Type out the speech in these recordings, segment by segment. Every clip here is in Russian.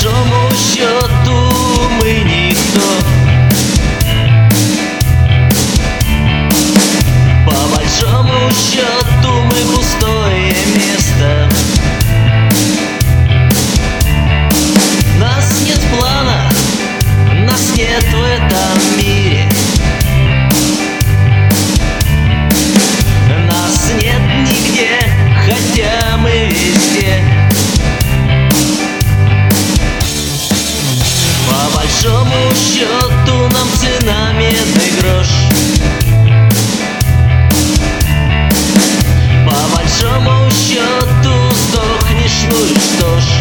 большому счету мы никто. По большому счету мы пустое место. Нас нет в планах, нас нет в этом мире. Нас нет нигде, хотя мы везде. По большому счету нам цена медный грош. По большому счету сдохнешь, ну и что ж.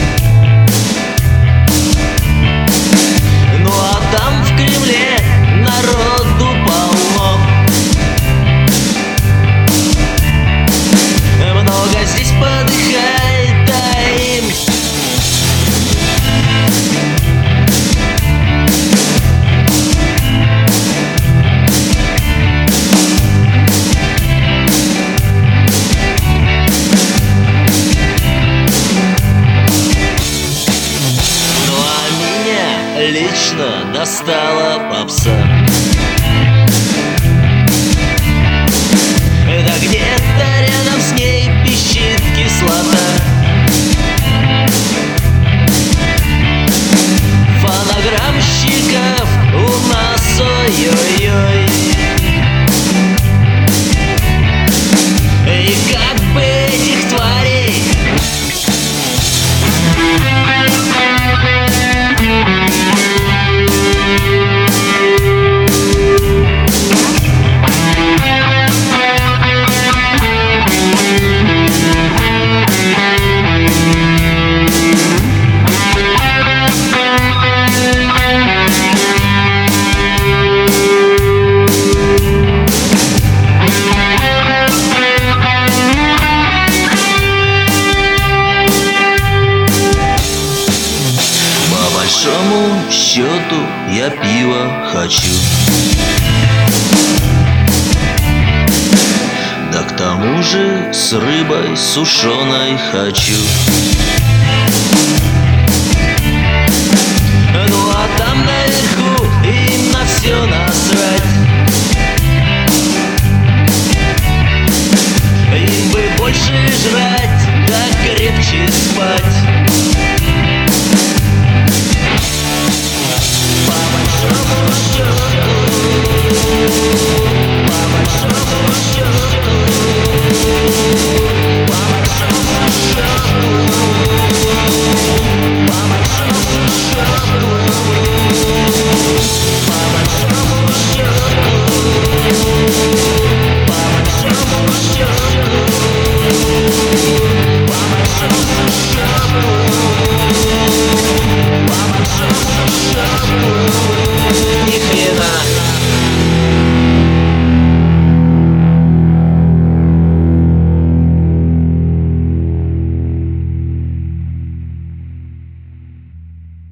Ну а там в Кремле народу полно. Много здесь подыхает, а им ну а меня лично достала попса. Да где-то рядом с ней пищит кислота. Фонограммщиков у нас ой-ой-ой. И как бы этих тварей по большому счету я пива хочу. Да к тому же с рыбой сушеной хочу. Ну а там наверху им на все насрать. Им бы больше жрать, да крепче спать.